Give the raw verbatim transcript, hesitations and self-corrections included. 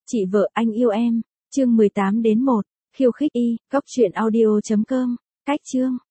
Chị vợ anh yêu em, chương mười tám đến một, khiêu khích y, cóc truyện audio chấm com, cách chương.